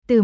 Từ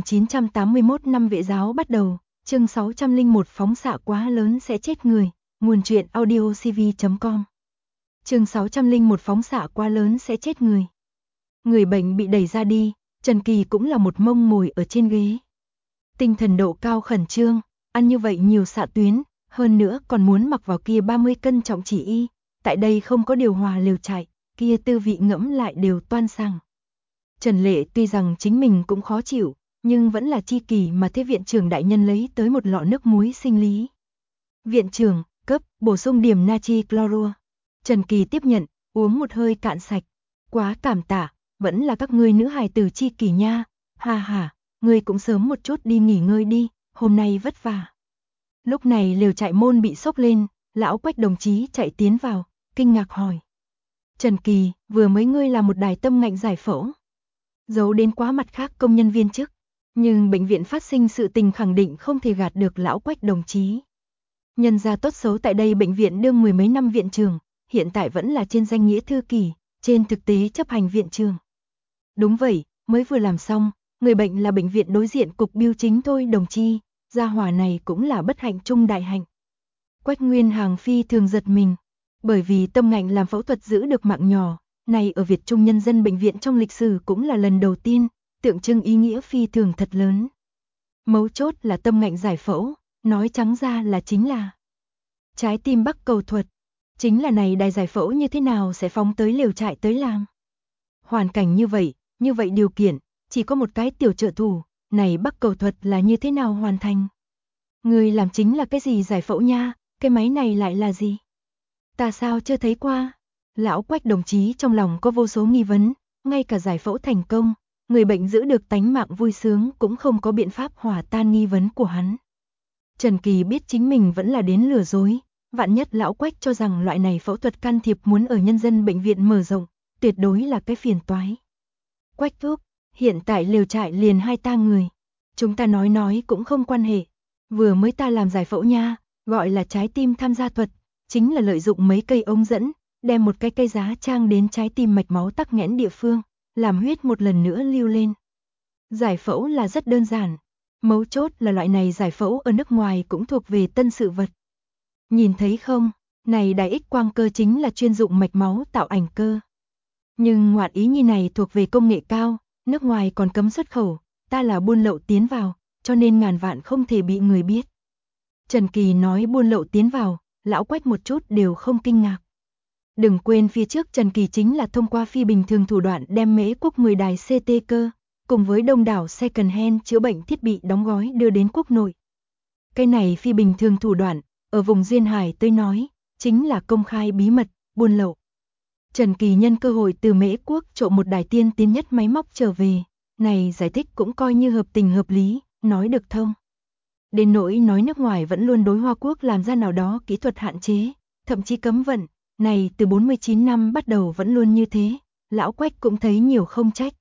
1981 năm Vệ giáo bắt đầu, chương 601 phóng xạ quá lớn sẽ chết người, nguồn truyện audiocv.com. Chương 601 phóng xạ quá lớn sẽ chết người. Người bệnh bị đẩy ra đi, Trần Kỳ cũng là một mông ngồi ở trên ghế. Tinh thần độ cao khẩn trương, ăn như vậy nhiều xạ tuyến, hơn nữa còn muốn mặc vào kia 30 cân trọng chỉ y, tại đây không có điều hòa liều chạy, kia tư vị ngẫm lại đều toan sang. Trần Lệ tuy rằng chính mình cũng khó chịu, nhưng vẫn là chi kỳ mà thế viện trưởng đại nhân lấy tới một lọ nước muối sinh lý. Viện trưởng, cấp, bổ sung điểm natri clorua. Trần Kỳ tiếp nhận, uống một hơi cạn sạch. Quá cảm tạ, vẫn là các ngươi nữ hài tử chi kỳ nha. Ha ha, ngươi cũng sớm một chút đi nghỉ ngơi đi, hôm nay vất vả. Lúc này liều chạy môn bị sốc lên, lão Quách đồng chí chạy tiến vào, kinh ngạc hỏi. Trần Kỳ, vừa mới ngươi làm một đài tâm ngạnh giải phẫu. Giấu đến quá mặt khác công nhân viên chức, nhưng bệnh viện phát sinh sự tình khẳng định không thể gạt được lão Quách đồng chí. Nhân gia tốt xấu tại đây bệnh viện đương mười mấy năm viện trưởng, hiện tại vẫn là trên danh nghĩa thư ký, trên thực tế chấp hành viện trưởng. Đúng vậy, mới vừa làm xong, người bệnh là bệnh viện đối diện cục bưu chính thôi đồng chi, gia hỏa này cũng là bất hạnh chung đại hạnh. Quách Nguyên Hàng phi thường giật mình, bởi vì tâm ngạnh làm phẫu thuật giữ được mạng nhỏ, này ở Việt Trung Nhân dân bệnh viện trong lịch sử cũng là lần đầu tiên, tượng trưng ý nghĩa phi thường thật lớn. Mấu chốt là tâm ngạnh giải phẫu, nói trắng ra là chính là trái tim bắc cầu thuật, chính là này đài giải phẫu như thế nào sẽ phóng tới liều trại tới làm. Hoàn cảnh như vậy điều kiện, chỉ có một cái tiểu trợ thủ, này bắc cầu thuật là như thế nào hoàn thành. Người làm chính là cái gì giải phẫu nha, cái máy này lại là gì? Ta sao chưa thấy qua? Lão Quách đồng chí trong lòng có vô số nghi vấn, ngay cả giải phẫu thành công, người bệnh giữ được tánh mạng vui sướng cũng không có biện pháp hòa tan nghi vấn của hắn. Trần Kỳ biết chính mình vẫn là đến lừa dối, vạn nhất lão Quách cho rằng loại này phẫu thuật can thiệp muốn ở nhân dân bệnh viện mở rộng, tuyệt đối là cái phiền toái. Quách thúc, hiện tại liều trại liền 2 ta người, chúng ta nói cũng không quan hệ, vừa mới ta làm giải phẫu nha, gọi là trái tim tham gia thuật, chính là lợi dụng mấy cây ống dẫn, đem một cái cây giá trang đến trái tim mạch máu tắc nghẽn địa phương, làm huyết một lần nữa lưu lên. Giải phẫu là rất đơn giản, mấu chốt là loại này giải phẫu ở nước ngoài cũng thuộc về tân sự vật. Nhìn thấy không, này đài X quang cơ chính là chuyên dụng mạch máu tạo ảnh cơ. Nhưng ngoạn ý như này thuộc về công nghệ cao, nước ngoài còn cấm xuất khẩu, ta là buôn lậu tiến vào, cho nên ngàn vạn không thể bị người biết. Trần Kỳ nói buôn lậu tiến vào, lão Quách một chút đều không kinh ngạc. Đừng quên phía trước Trần Kỳ chính là thông qua phi bình thường thủ đoạn đem Mễ Quốc 10 đài CT cơ, cùng với đông đảo second hand chữa bệnh thiết bị đóng gói đưa đến quốc nội. Cái này phi bình thường thủ đoạn, ở vùng duyên hải tới nói, chính là công khai bí mật, buôn lậu. Trần Kỳ nhân cơ hội từ Mễ Quốc trộm một đài tiên tiến nhất máy móc trở về, này giải thích cũng coi như hợp tình hợp lý, nói được thông. Đến nỗi nói nước ngoài vẫn luôn đối Hoa Quốc làm ra nào đó kỹ thuật hạn chế, thậm chí cấm vận, này từ 49 năm bắt đầu vẫn luôn như thế, lão Quách cũng thấy nhiều không trách.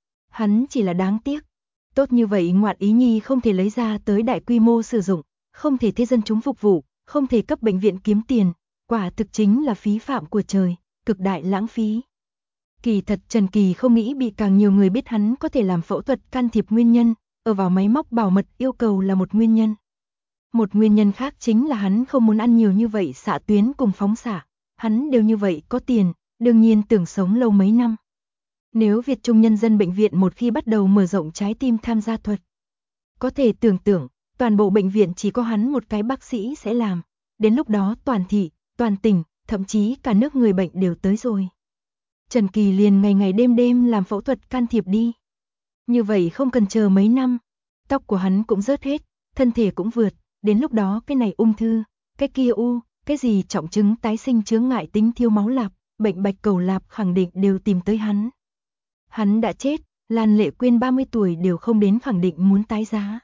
Hắn chỉ là đáng tiếc, tốt như vậy ngoạn ý nhi không thể lấy ra tới đại quy mô sử dụng, không thể thế dân chúng phục vụ, không thể cấp bệnh viện kiếm tiền, quả thực chính là phí phạm của trời, cực đại lãng phí. Kỳ thật Trần Kỳ không nghĩ bị càng nhiều người biết hắn có thể làm phẫu thuật can thiệp nguyên nhân, ở vào máy móc bảo mật yêu cầu là một nguyên nhân. Một nguyên nhân khác chính là hắn không muốn ăn nhiều như vậy xạ tuyến cùng phóng xạ, hắn đều như vậy có tiền, đương nhiên tưởng sống lâu mấy năm. Nếu Việt Trung Nhân dân bệnh viện một khi bắt đầu mở rộng trái tim tham gia thuật, có thể tưởng tượng, toàn bộ bệnh viện chỉ có hắn một cái bác sĩ sẽ làm, đến lúc đó toàn thị, toàn tỉnh, thậm chí cả nước người bệnh đều tới rồi. Trần Kỳ liền ngày đêm làm phẫu thuật can thiệp đi. Như vậy không cần chờ mấy năm, tóc của hắn cũng rớt hết, thân thể cũng vượt, đến lúc đó cái này ung thư, cái kia u, cái gì trọng chứng tái sinh chướng ngại tính thiếu máu lạp, bệnh bạch cầu lạp khẳng định đều tìm tới hắn. Hắn đã chết, Lan Lệ Quyên 30 tuổi đều không đến khẳng định muốn tái giá.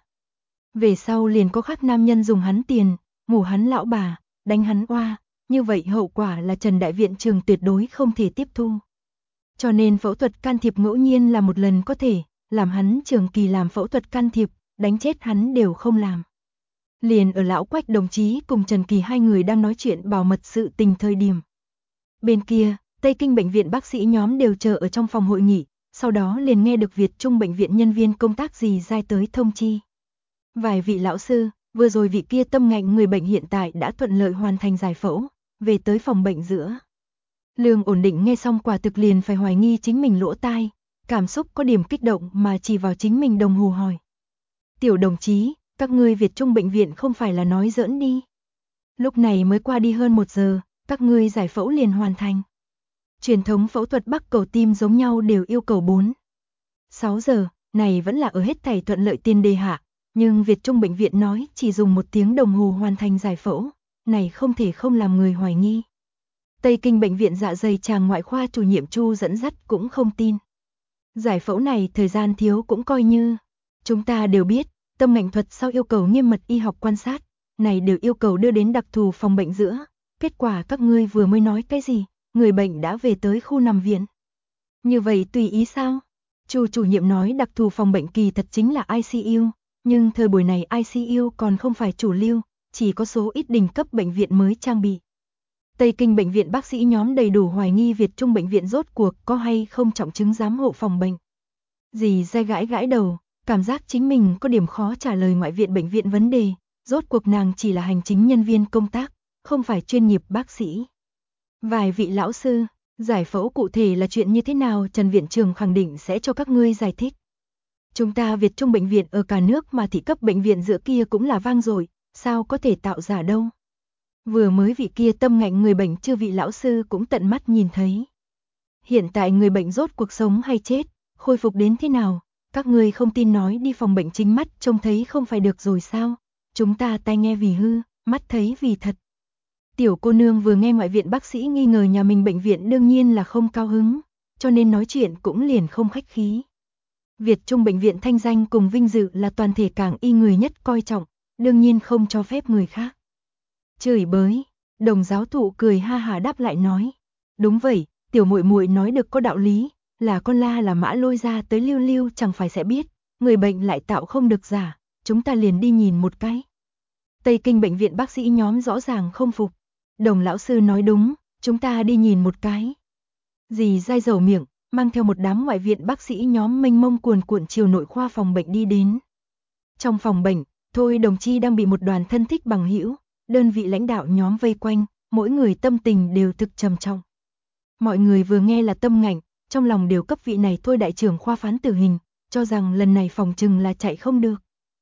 Về sau liền có khác nam nhân dùng hắn tiền, ngủ hắn lão bà, đánh hắn oa, như vậy hậu quả là Trần Đại Viện Trường tuyệt đối không thể tiếp thu. Cho nên phẫu thuật can thiệp ngẫu nhiên là một lần có thể, làm hắn Trường Kỳ làm phẫu thuật can thiệp, đánh chết hắn đều không làm. Liền ở lão Quách đồng chí cùng Trần Kỳ hai người đang nói chuyện bảo mật sự tình thời điểm. Bên kia, Tây Kinh bệnh viện bác sĩ nhóm đều chờ ở trong phòng hội nghị, sau đó liền nghe được Việt Trung bệnh viện nhân viên công tác dì dai tới thông chi. Vài vị lão sư, vừa rồi vị kia tâm ngạnh người bệnh hiện tại đã thuận lợi hoàn thành giải phẫu, về tới phòng bệnh giữa. Lương ổn định nghe xong quả thực liền phải hoài nghi chính mình lỗ tai, cảm xúc có điểm kích động mà chỉ vào chính mình đồng hồ hỏi. Tiểu đồng chí, các ngươi Việt Trung bệnh viện không phải là nói giỡn đi. Lúc này mới qua đi hơn 1 giờ, các ngươi giải phẫu liền hoàn thành. Truyền thống phẫu thuật bắc cầu tim giống nhau đều yêu cầu 4-6 giờ, này vẫn là ở hết thảy thuận lợi tiền đề hạ, nhưng Việt Trung bệnh viện nói chỉ dùng 1 tiếng đồng hồ hoàn thành giải phẫu, này không thể không làm người hoài nghi. Tây Kinh bệnh viện dạ dày tràng ngoại khoa chủ nhiệm Chu dẫn dắt cũng không tin. Giải phẫu này thời gian thiếu cũng coi như. Chúng ta đều biết, tâm ngạnh thuật sau yêu cầu nghiêm mật y học quan sát, này đều yêu cầu đưa đến đặc thù phòng bệnh giữa. Kết quả các ngươi vừa mới nói cái gì, người bệnh đã về tới khu nằm viện. Như vậy tùy ý sao? Chu chủ nhiệm nói đặc thù phòng bệnh kỳ thật chính là ICU, nhưng thời buổi này ICU còn không phải chủ lưu, chỉ có số ít đỉnh cấp bệnh viện mới trang bị. Tây Kinh bệnh viện bác sĩ nhóm đầy đủ hoài nghi Việt Trung bệnh viện rốt cuộc có hay không trọng chứng giám hộ phòng bệnh. Dì dai gãi gãi đầu, cảm giác chính mình có điểm khó trả lời ngoại viện bệnh viện vấn đề, rốt cuộc nàng chỉ là hành chính nhân viên công tác, không phải chuyên nghiệp bác sĩ. Vài vị lão sư, giải phẫu cụ thể là chuyện như thế nào Trần viện trưởng khẳng định sẽ cho các ngươi giải thích. Chúng ta Việt Trung bệnh viện ở cả nước mà thị cấp bệnh viện giữa kia cũng là vang dội, sao có thể tạo giả đâu. Vừa mới vị kia tâm ngạnh người bệnh chưa vị lão sư cũng tận mắt nhìn thấy. Hiện tại người bệnh rốt cuộc sống hay chết, khôi phục đến thế nào, các ngươi không tin nói đi phòng bệnh chính mắt trông thấy không phải được rồi sao, chúng ta tai nghe vì hư, mắt thấy vì thật. Tiểu cô nương vừa nghe ngoại viện bác sĩ nghi ngờ nhà mình bệnh viện đương nhiên là không cao hứng, cho nên nói chuyện cũng liền không khách khí. Việt Trung bệnh viện thanh danh cùng vinh dự là toàn thể cảng y người nhất coi trọng, đương nhiên không cho phép người khác chửi bới. Đồng giáo thụ cười ha hà đáp lại nói, đúng vậy, tiểu muội muội nói được có đạo lý, là con la là mã lôi ra tới lưu lưu chẳng phải sẽ biết, người bệnh lại tạo không được giả, chúng ta liền đi nhìn một cái. Tây Kinh bệnh viện bác sĩ nhóm rõ ràng không phục. Đồng lão sư nói đúng, chúng ta đi nhìn một cái. Dì dai dầu miệng, mang theo một đám ngoại viện bác sĩ nhóm mênh mông cuồn cuộn chiều nội khoa phòng bệnh đi đến. Trong phòng bệnh, Thôi đồng chi đang bị một đoàn thân thích bằng hữu, đơn vị lãnh đạo nhóm vây quanh, mỗi người tâm tình đều thực trầm trọng. Mọi người vừa nghe là tâm ngạnh, trong lòng đều cấp vị này Thôi đại trưởng khoa phán tử hình, cho rằng lần này phòng trừng là chạy không được.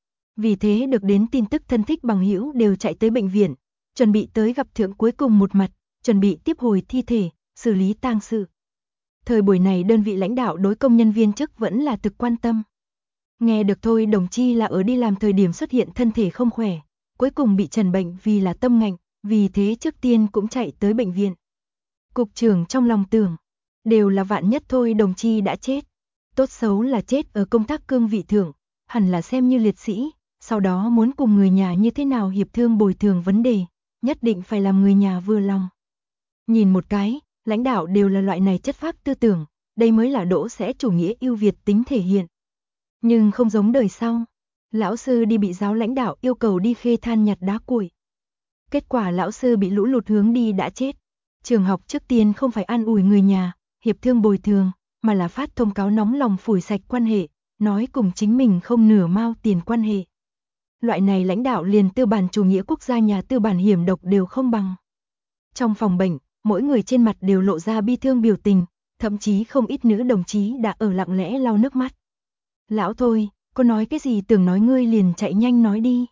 Vì thế được đến tin tức thân thích bằng hữu đều chạy tới bệnh viện, chuẩn bị tới gặp thượng cuối cùng một mặt, chuẩn bị tiếp hồi thi thể, xử lý tang sự. Thời buổi này đơn vị lãnh đạo đối công nhân viên chức vẫn là thực quan tâm. Nghe được Thôi đồng chi là ở đi làm thời điểm xuất hiện thân thể không khỏe, cuối cùng bị trần bệnh vì là tâm ngạnh, vì thế trước tiên cũng chạy tới bệnh viện. Cục trưởng trong lòng tưởng, đều là vạn nhất Thôi đồng chi đã chết, tốt xấu là chết ở công tác cương vị thượng, hẳn là xem như liệt sĩ, sau đó muốn cùng người nhà như thế nào hiệp thương bồi thường vấn đề, nhất định phải làm người nhà vừa lòng. Nhìn một cái, lãnh đạo đều là loại này chất phác tư tưởng, đây mới là đỗ sẽ chủ nghĩa ưu việt tính thể hiện. Nhưng không giống đời sau, lão sư đi bị giáo lãnh đạo yêu cầu đi khê than nhặt đá cuội. Kết quả lão sư bị lũ lụt hướng đi đã chết. Trường học trước tiên không phải an ủi người nhà, hiệp thương bồi thường, mà là phát thông cáo nóng lòng phủi sạch quan hệ, nói cùng chính mình không nửa mao tiền quan hệ. Loại này lãnh đạo liền tư bản chủ nghĩa quốc gia nhà tư bản hiểm độc đều không bằng. Trong phòng bệnh, mỗi người trên mặt đều lộ ra bi thương biểu tình, thậm chí không ít nữ đồng chí đã ở lặng lẽ lau nước mắt. Lão Thôi, có nói cái gì tưởng nói ngươi liền chạy nhanh nói đi.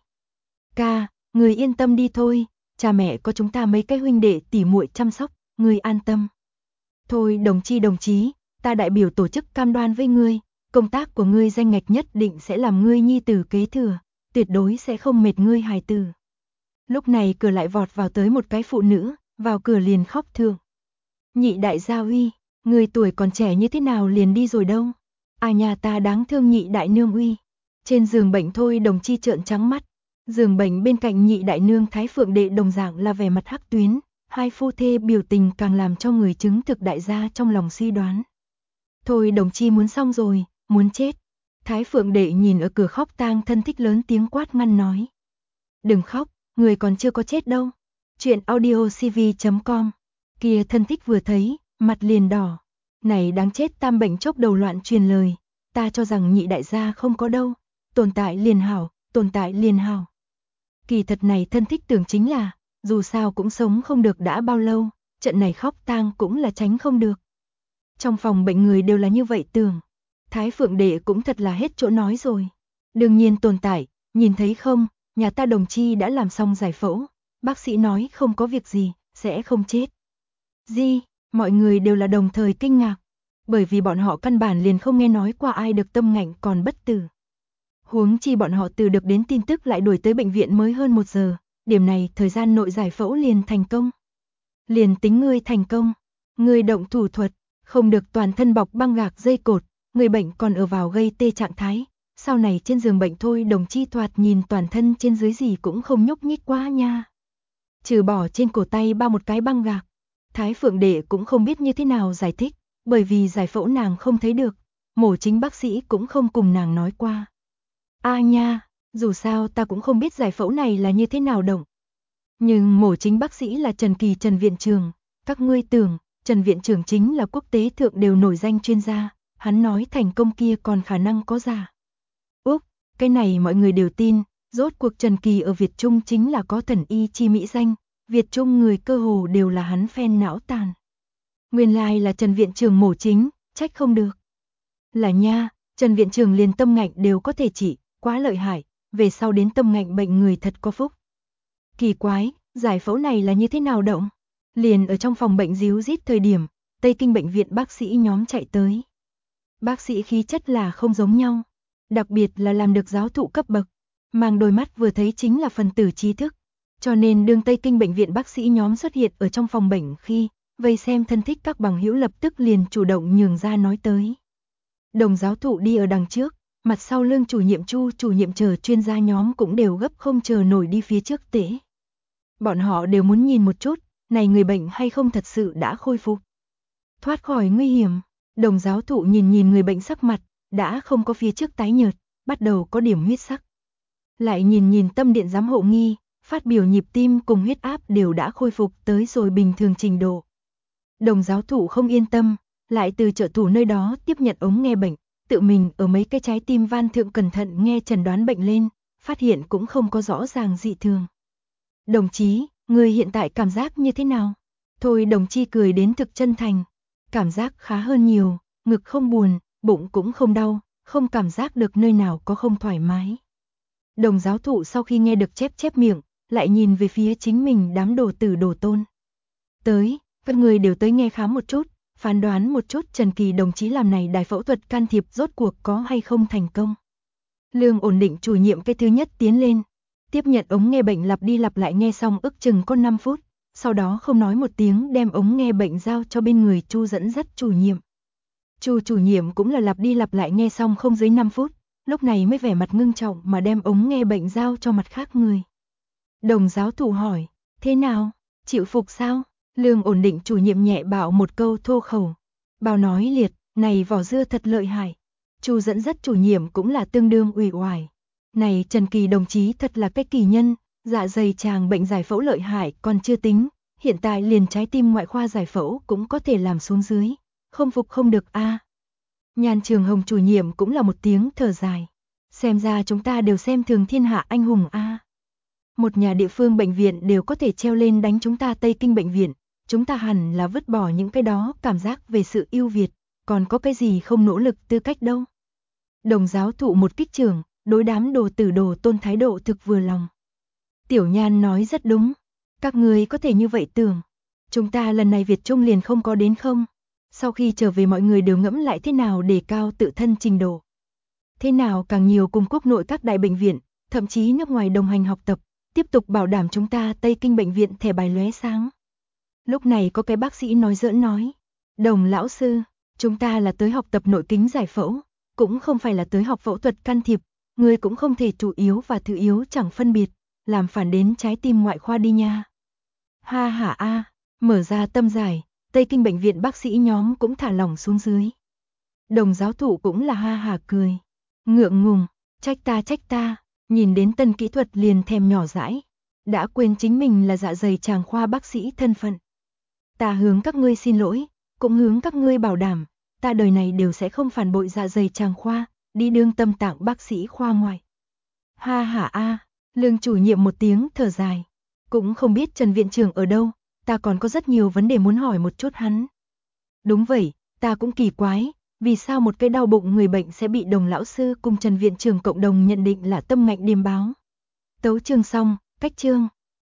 Ca, người yên tâm đi thôi, cha mẹ có chúng ta mấy cái huynh đệ tỉ muội chăm sóc, ngươi an tâm. Thôi đồng chí, ta đại biểu tổ chức cam đoan với ngươi, công tác của ngươi danh ngạch nhất định sẽ làm ngươi nhi tử kế thừa, tuyệt đối sẽ không mệt ngươi hài tử. Lúc này cửa lại vọt vào tới một cái phụ nữ, vào cửa liền khóc thượng. Nhị đại gia Uy, người tuổi còn trẻ như thế nào liền đi rồi đâu? À nhà ta đáng thương nhị đại nương Uy. Trên giường bệnh Thôi đồng chi trợn trắng mắt. Giường bệnh bên cạnh nhị đại nương Thái Phượng đệ đồng dạng là vẻ mặt hắc tuyến, hai phu thê biểu tình càng làm cho người chứng thực đại gia trong lòng suy đoán. Thôi đồng chi muốn xong rồi, muốn chết. Thái Phượng đệ nhìn ở cửa khóc tang thân thích lớn tiếng quát ngăn nói. Đừng khóc, người còn chưa có chết đâu. Chuyện audiocv.com. Kia thân thích vừa thấy, mặt liền đỏ. Này đáng chết, Tam bệnh chốc đầu loạn truyền lời, ta cho rằng nhị đại gia không có đâu, tồn tại liền hảo, tồn tại liền hảo. Kỳ thật này thân thích tưởng chính là, dù sao cũng sống không được đã bao lâu, trận này khóc tang cũng là tránh không được. Trong phòng bệnh người đều là như vậy tưởng. Thái Phượng Đệ cũng thật là hết chỗ nói rồi. Đương nhiên tồn tại, nhìn thấy không, nhà ta đồng chi đã làm xong giải phẫu, bác sĩ nói không có việc gì, sẽ không chết. Gì, mọi người đều là đồng thời kinh ngạc, bởi vì bọn họ căn bản liền không nghe nói qua ai được tâm ngạnh còn bất tử. Huống chi bọn họ từ được đến tin tức lại đuổi tới bệnh viện mới hơn 1 giờ, điểm này thời gian nội giải phẫu liền thành công. Liền tính ngươi thành công, ngươi động thủ thuật, không được toàn thân bọc băng gạc dây cột, người bệnh còn ở vào gây tê trạng thái, sau này trên giường bệnh thôi đồng chi thoạt nhìn toàn thân trên dưới gì cũng không nhúc nhích quá nha. Trừ bỏ trên cổ tay bao một cái băng gạc, Thái Phượng Đệ cũng không biết như thế nào giải thích, bởi vì giải phẫu nàng không thấy được, mổ chính bác sĩ cũng không cùng nàng nói qua. A nha, dù sao ta cũng không biết giải phẫu này là như thế nào động. Nhưng mổ chính bác sĩ là Trần Kỳ Trần Viện Trưởng, các ngươi tưởng, Trần Viện Trưởng chính là quốc tế thượng đều nổi danh chuyên gia, hắn nói thành công kia còn khả năng có giả. Úc, cái này mọi người đều tin, rốt cuộc Trần Kỳ ở Việt Trung chính là có thần y chi mỹ danh, Việt Trung người cơ hồ đều là hắn fan não tàn. Nguyên lai là Trần Viện Trưởng mổ chính, trách không được. Là nha, Trần Viện Trưởng liền tâm ngạnh đều có thể trị, quá lợi hại, về sau đến tâm ngạnh bệnh người thật có phúc. Kỳ quái, giải phẫu này là như thế nào động? Liền ở trong phòng bệnh díu dít thời điểm, Tây Kinh bệnh viện bác sĩ nhóm chạy tới. Bác sĩ khí chất là không giống nhau, đặc biệt là làm được giáo thụ cấp bậc, mang đôi mắt vừa thấy chính là phần tử trí thức. Cho nên đương Tây Kinh bệnh viện bác sĩ nhóm xuất hiện ở trong phòng bệnh khi vây xem thân thích các bằng hữu lập tức liền chủ động nhường ra nói tới. Đồng giáo thụ đi ở đằng trước, mặt sau lưng chủ nhiệm Chu chủ nhiệm chờ chuyên gia nhóm cũng đều gấp không chờ nổi đi phía trước tễ. Bọn họ đều muốn nhìn một chút, này người bệnh hay không thật sự đã khôi phục. Thoát khỏi nguy hiểm, đồng giáo thụ nhìn nhìn người bệnh sắc mặt, đã không có phía trước tái nhợt, bắt đầu có điểm huyết sắc. Lại nhìn nhìn tâm điện giám hộ nghi, phát biểu nhịp tim cùng huyết áp đều đã khôi phục tới rồi bình thường trình độ. Đồng giáo thụ không yên tâm, lại từ trợ thủ nơi đó tiếp nhận ống nghe bệnh, tự mình ở mấy cái trái tim van thượng cẩn thận nghe chẩn đoán bệnh lên, phát hiện cũng không có rõ ràng dị thường. Đồng chí, người hiện tại cảm giác như thế nào? Thôi đồng chi cười đến thực chân thành, cảm giác khá hơn nhiều, ngực không buồn, bụng cũng không đau, không cảm giác được nơi nào có không thoải mái. Đồng giáo thụ sau khi nghe được chép chép miệng, lại nhìn về phía chính mình đám đồ tử đồ tôn. Tới, các người đều tới nghe khám một chút, phán đoán một chút Trần Kỳ đồng chí làm này đài phẫu thuật can thiệp rốt cuộc có hay không thành công. Lương ổn định chủ nhiệm cái thứ nhất tiến lên, tiếp nhận ống nghe bệnh lặp đi lặp lại nghe xong ước chừng có 5 phút, sau đó không nói một tiếng đem ống nghe bệnh giao cho bên người Chu dẫn dắt chủ nhiệm. Chu chủ nhiệm cũng là lặp đi lặp lại nghe xong không dưới 5 phút, lúc này mới vẻ mặt ngưng trọng mà đem ống nghe bệnh giao cho mặt khác người. Đồng giáo thụ hỏi, thế nào, chịu phục sao? Lương ổn định chủ nhiệm nhẹ bạo một câu thô khẩu. Bao nói liệt, này vỏ dưa thật lợi hại. Chu dẫn dắt chủ nhiệm cũng là tương đương uể oải. Này Trần Kỳ đồng chí thật là cái kỳ nhân, dạ dày tràng bệnh giải phẫu lợi hại còn chưa tính, hiện tại liền trái tim ngoại khoa giải phẫu cũng có thể làm xuống dưới, không phục không được a. Nhan Trường Hồng chủ nhiệm cũng là một tiếng thở dài. Xem ra chúng ta đều xem thường thiên hạ anh hùng a. Một nhà địa phương bệnh viện đều có thể treo lên đánh chúng ta Tây Kinh bệnh viện, chúng ta hẳn là vứt bỏ những cái đó cảm giác về sự ưu việt, còn có cái gì không nỗ lực tư cách đâu. Đồng giáo thụ một kích trưởng, đối đám đồ tử đồ tôn thái độ thực vừa lòng. Tiểu Nhan nói rất đúng, các người có thể như vậy tưởng, chúng ta lần này Việt Trung liền không có đến không. Sau khi trở về mọi người đều ngẫm lại thế nào để cao tự thân trình độ. Thế nào càng nhiều cùng quốc nội các đại bệnh viện, thậm chí nước ngoài đồng hành học tập, tiếp tục bảo đảm chúng ta Tây Kinh bệnh viện thẻ bài lóe sáng. Lúc này có cái bác sĩ nói giỡn nói, Đồng lão sư, chúng ta là tới học tập nội kính giải phẫu, cũng không phải là tới học phẫu thuật can thiệp, người cũng không thể chủ yếu và thứ yếu chẳng phân biệt, làm phản đến trái tim ngoại khoa đi nha. Ha ha a, mở ra tâm giải, Tây Kinh bệnh viện bác sĩ nhóm cũng thả lỏng xuống dưới. Đồng giáo thụ cũng là ha ha cười, ngượng ngùng, trách ta, nhìn đến tân kỹ thuật liền thèm nhỏ dãi, đã quên chính mình là dạ dày tràng khoa bác sĩ thân phận. Ta hướng các ngươi xin lỗi, cũng hướng các ngươi bảo đảm, ta đời này đều sẽ không phản bội dạ dày chàng khoa, đi đương tâm tạng bác sĩ khoa ngoài. Ha ha a, Lương chủ nhiệm một tiếng thở dài. Cũng không biết Trần viện trưởng ở đâu, ta còn có rất nhiều vấn đề muốn hỏi một chút hắn. Đúng vậy, ta cũng kỳ quái, vì sao một cái đau bụng người bệnh sẽ bị Đồng lão sư cùng Trần viện trưởng cộng đồng nhận định là tâm ngạnh điềm báo. Tấu chương xong, cách chương.